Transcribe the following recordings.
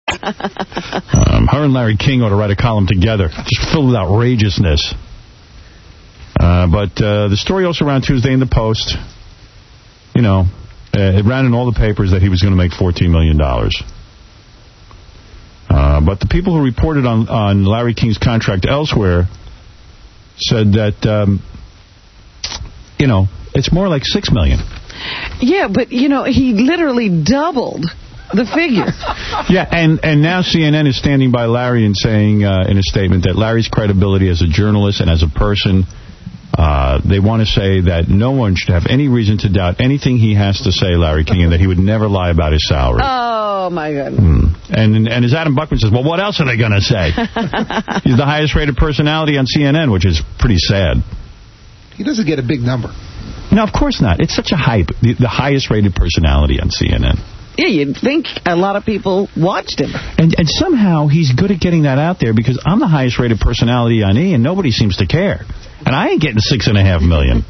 Her and Larry King ought to write a column together, just filled with outrageousness. But the story also ran Tuesday in the Post. You know, it ran in all the papers that he was going to make $14 million. But the people who reported on Larry King's contract elsewhere said that, you know, it's more like $6 million. Yeah, but, you know, he literally doubled the figure. Yeah, and now CNN is standing by Larry and saying in a statement that Larry's credibility as a journalist and as a person, they want to say that no one should have any reason to doubt anything he has to say, Larry King, and that he would never lie about his salary. Oh, my goodness. And as Adam Buckman says, well, what else are they going to say? He's the highest-rated personality on CNN, which is pretty sad. He doesn't get a big number. No, of course not. It's such a hype. The highest-rated personality on CNN. Yeah, you'd think a lot of people watched him. And somehow he's good at getting that out there, because I'm the highest-rated personality on E, and nobody seems to care. And I ain't getting $6.5 million.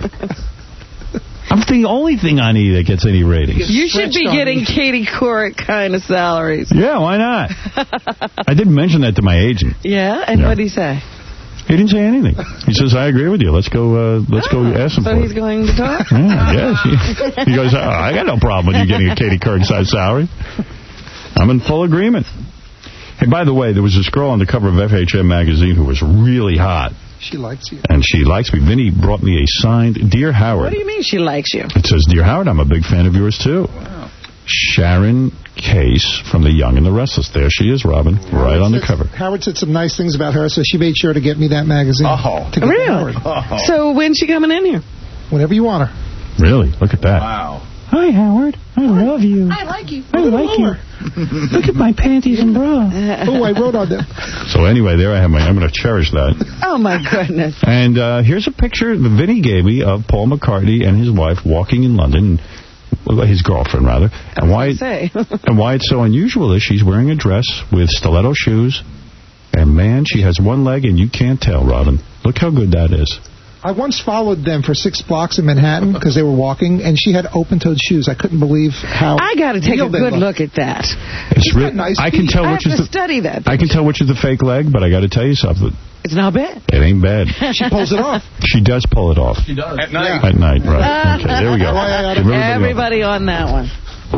I'm the only thing on E that gets any ratings. You should be getting Katie Couric kind of salaries. Yeah, why not? I did mention that to my agent. Yeah? And what did he say? He didn't say anything. He says, I agree with you. Let's go ask him for it. So he's going to talk? Yeah, I guess. He goes, I got no problem with you getting a Katie Couric-sized salary. I'm in full agreement. Hey, by the way, there was this girl on the cover of FHM magazine who was really hot. She likes you. And she likes me. Vinny brought me a signed Dear Howard. What do you mean she likes you? It says, Dear Howard, I'm a big fan of yours, too. Wow. Sharon Case from The Young and the Restless. There she is, Robin, right on the cover. Howard said some nice things about her, so she made sure to get me that magazine. Oh, really? Oh. So when's she coming in here? Whenever you want her. Really? Look at that. Wow. Hi, Howard. I love you. I like you. I like you. Look at my panties and bra. Oh, I wrote on them. So anyway, there I have I'm going to cherish that. Oh, my goodness. And here's a picture that Vinny gave me of Paul McCartney and his wife walking in London, his girlfriend, rather. And why it's so unusual is she's wearing a dress with stiletto shoes. And, man, she has one leg, and you can't tell, Robin. Look how good that is. I once followed them for 6 blocks in Manhattan because they were walking, and she had open-toed shoes. I couldn't believe how I got to take a good look at that. It's nice. I can tell which is study that. I can tell which is the fake leg, but I got to tell you something. It's not bad. It ain't bad. She pulls it off. She does pull it off. She does. At night. At night, right. Okay, there we go. Everybody on that one.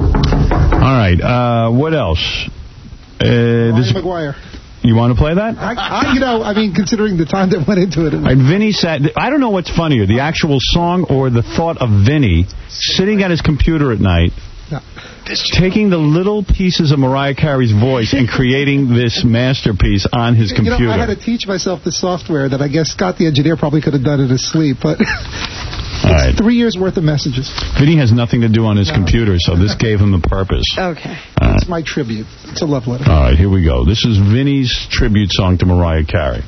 All right. What else? Ryan McGuire. You want to play that? I mean, considering the time that went into it. Vinny sat... I don't know what's funnier, the actual song or the thought of Vinny sitting at his computer at night, taking the little pieces of Mariah Carey's voice and creating this masterpiece on his computer. You know, I had to teach myself the software that I guess Scott the engineer probably could have done in his sleep, but... It's 3 years' worth of messages. Vinny has nothing to do on his computer, so this gave him the purpose. Okay. It's my tribute. It's a love letter. All right, here we go. This is Vinny's tribute song to Mariah Carey.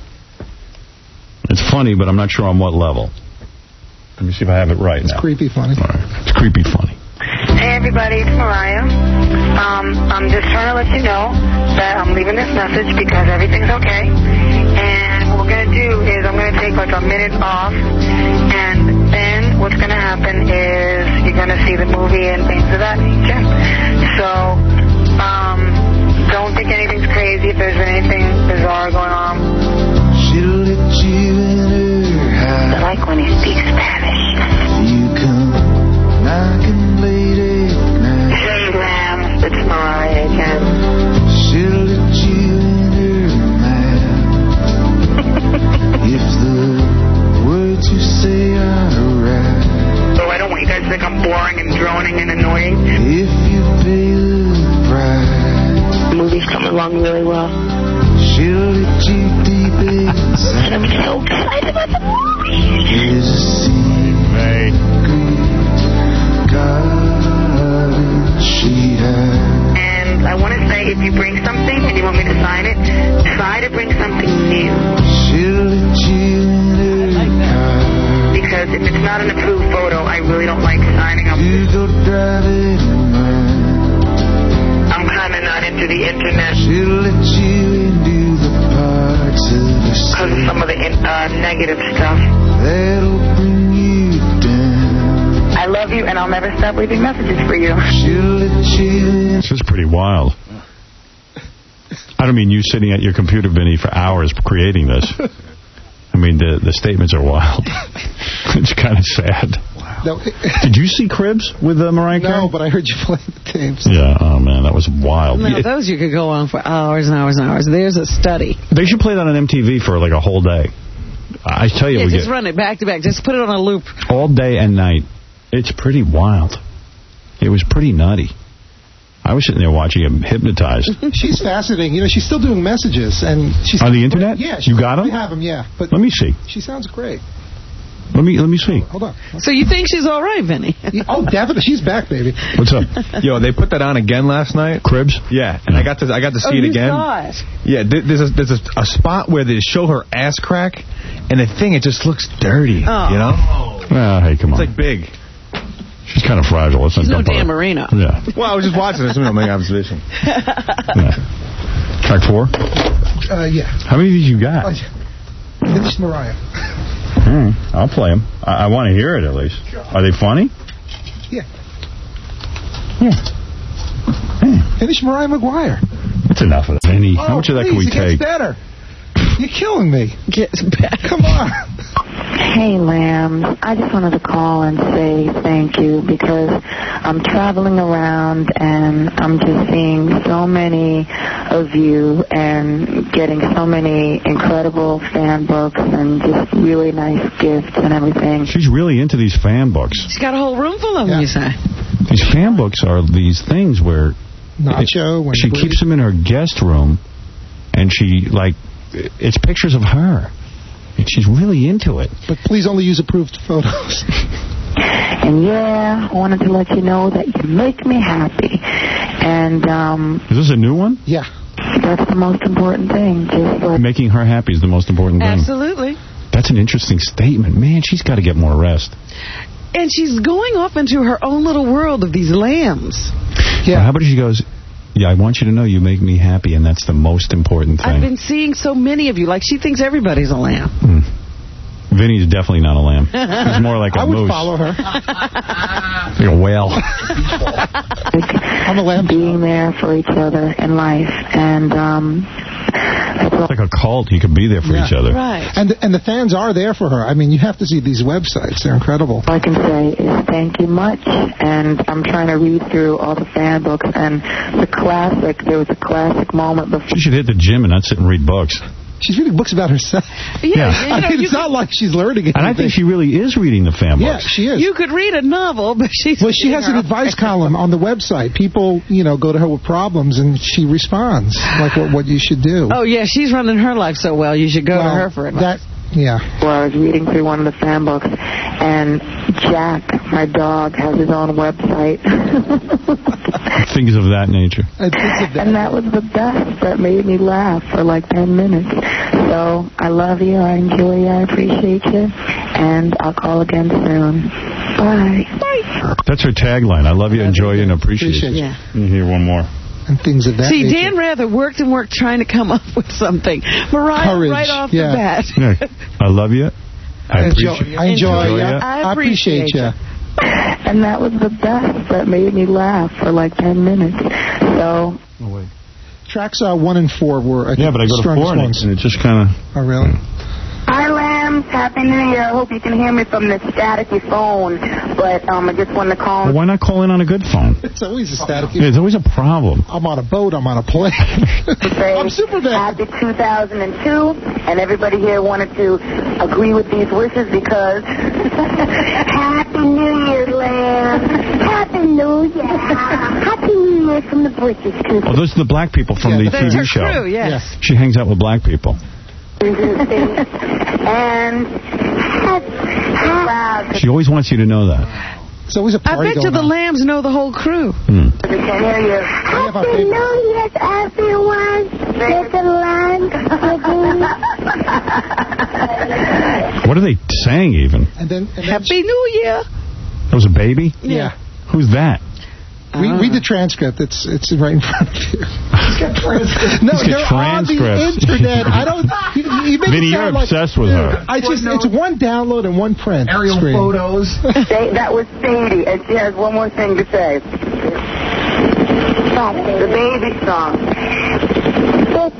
It's funny, but I'm not sure on what level. Let me see if I have it right now. It's creepy funny. All right. It's creepy funny. Hey, everybody, it's Mariah. I'm just trying to let you know that I'm leaving this message because everything's okay. And what we're going to do is I'm going to take like a minute off, and then what's going to happen is you're going to see the movie and things of that nature. So, don't think anything's crazy if there's anything bizarre going on. She'll let you in her house. I like when he speaks Spanish. You come knocking late at night. Hey, Ram, it's Mariah again. She'll let you in her mouth. If the words you say are right. So I don't want you guys to think I'm boring and droning and annoying. If you pay the price. The movie's coming along really well. She'll let you deep inside. And I'm so excited about the movie. There's a secret garden she has. And I want to say, if you bring something and you want me to sign it, try to bring something new. She'll let you in her car. Because if it's not an approved photo, I really don't like signing up. You go driving around. I'm kind of not into the internet. She'll let you into the parts of the city. Because of some of the negative stuff. That'll bring you down. I love you, and I'll never stop leaving messages for you. She'll let you in. This is pretty wild. I don't mean you sitting at your computer, Vinny, for hours creating this. I mean, the statements are wild. It's kind of sad. Wow. No, Did you see Cribs with Mariah Carey? No, but I heard you play the tapes. Yeah, oh man, that was wild. No, those you could go on for hours and hours and hours. There's a study. They should play that on MTV for like a whole day. I tell you, just run it back to back. Just put it on a loop. All day and night. It's pretty wild. It was pretty nutty. I was sitting there watching him hypnotized. She's fascinating. You know, she's still doing messages. And she's on the internet? Yeah. You got them? I have them, yeah. But let me see. She sounds great. Let me see. Hold on. So you think she's all right, Vinny? Oh, definitely. She's back, baby. What's up? Yo, they put that on again last night. Cribs? Yeah, and I got to see it again. Saw it. Yeah, there's a spot where they show her ass crack, and the thing, it just looks dirty, you know? Hey, come on. It's like big. She's kind of fragile. It's no Dan Marino. Yeah. Well, I was just watching this. I'm making an observation. Yeah. Track 4? Yeah. How many of these you got? Finish Mariah. I'll play them. I want to hear it at least. Sure. Are they funny? Yeah. Finish Mariah McGuire. That's enough of that. Vinny, how much of that can we take? It gets better. You're killing me. Gets better. Come on. Hey, Lambs. I just wanted to call and say thank you because I'm traveling around and I'm just seeing so many of you and getting so many incredible fan books and just really nice gifts and everything. She's really into these fan books. She's got a whole room full of them, you say. These fan books are these things where Nacho. She keeps them in her guest room and she, like, it's pictures of her. She's really into it. But please only use approved photos. And yeah, I wanted to let you know that you make me happy. And is this a new one? Yeah. That's the most important thing. Just like making her happy is the most important thing. Absolutely. That's an interesting statement. Man, she's got to get more rest. And she's going off into her own little world of these lambs. Yeah. Well, how about she goes, yeah, I want you to know you make me happy, and that's the most important thing. I've been seeing so many of you. Like, she thinks everybody's a lamb. Vinny's definitely not a lamb. He's more like a moose. I would follow her. Like a whale. I'm a lamb. Being there for each other in life. And it's like a cult. You could be there for each other. Right. And the fans are there for her. I mean, you have to see these websites. They're incredible. All I can say is thank you much. And I'm trying to read through all the fan books. And there was a classic moment before. She should hit the gym and not sit and read books. She's reading books about herself. Yeah. I mean, it's not like she's learning anything. And I think she really is reading the fan books. Yeah, she is. You could read a novel, but she's... Well, she has an advice column on the website. People, go to her with problems, and she responds, like what you should do. Oh, yeah, she's running her life so well, you should go to her for advice. Yeah. Well, I was reading through one of the fan books, and Jack, my dog, has his own website. Things of that nature. And that was the best. That made me laugh for like 10 minutes. So I love you, I enjoy you, I appreciate you, and I'll call again soon. Bye. Bye. That's her tagline. I love you, enjoy you, and appreciate you. Yeah. You hear one more. And things of that See, nature. Dan Rather worked and worked trying to come up with something. Mariah, Courage. right off the bat. Yeah. I love you. I enjoy you. I appreciate you. And that was the best. That made me laugh for like 10 minutes. So. Oh, wait. Tracks 1 and 4 were, I think, but I go to 4 and it just kind of... Oh, really? Hi, Lambs. Happy New Year. I hope you can hear me from this staticky phone. But I just wanted to call. Well, why not call in on a good phone? It's always a staticky phone. It's always a problem. I'm on a boat. I'm on a plane. I'm Superman. Happy 2002. And everybody here wanted to agree with these wishes because... Happy New Year, Lambs. Happy New Year. Happy New Year from the British crew. Oh, those are the black people from the TV show. Crew, yes. She hangs out with black people. And she always wants you to know that. It's always a party. I bet you the Lambs know the whole crew. We can hear you. Happy New Year, everyone. What are they saying even? And then Happy New Year. That was a baby? Yeah. Who's that? Read the transcript. It's right in front of you. No, He's got they're on the internet. I don't. Vinny, you're obsessed with her. It's one download and one print. Aerial photos. That was Sadie, and she has one more thing to say. The baby song. It's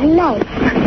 life.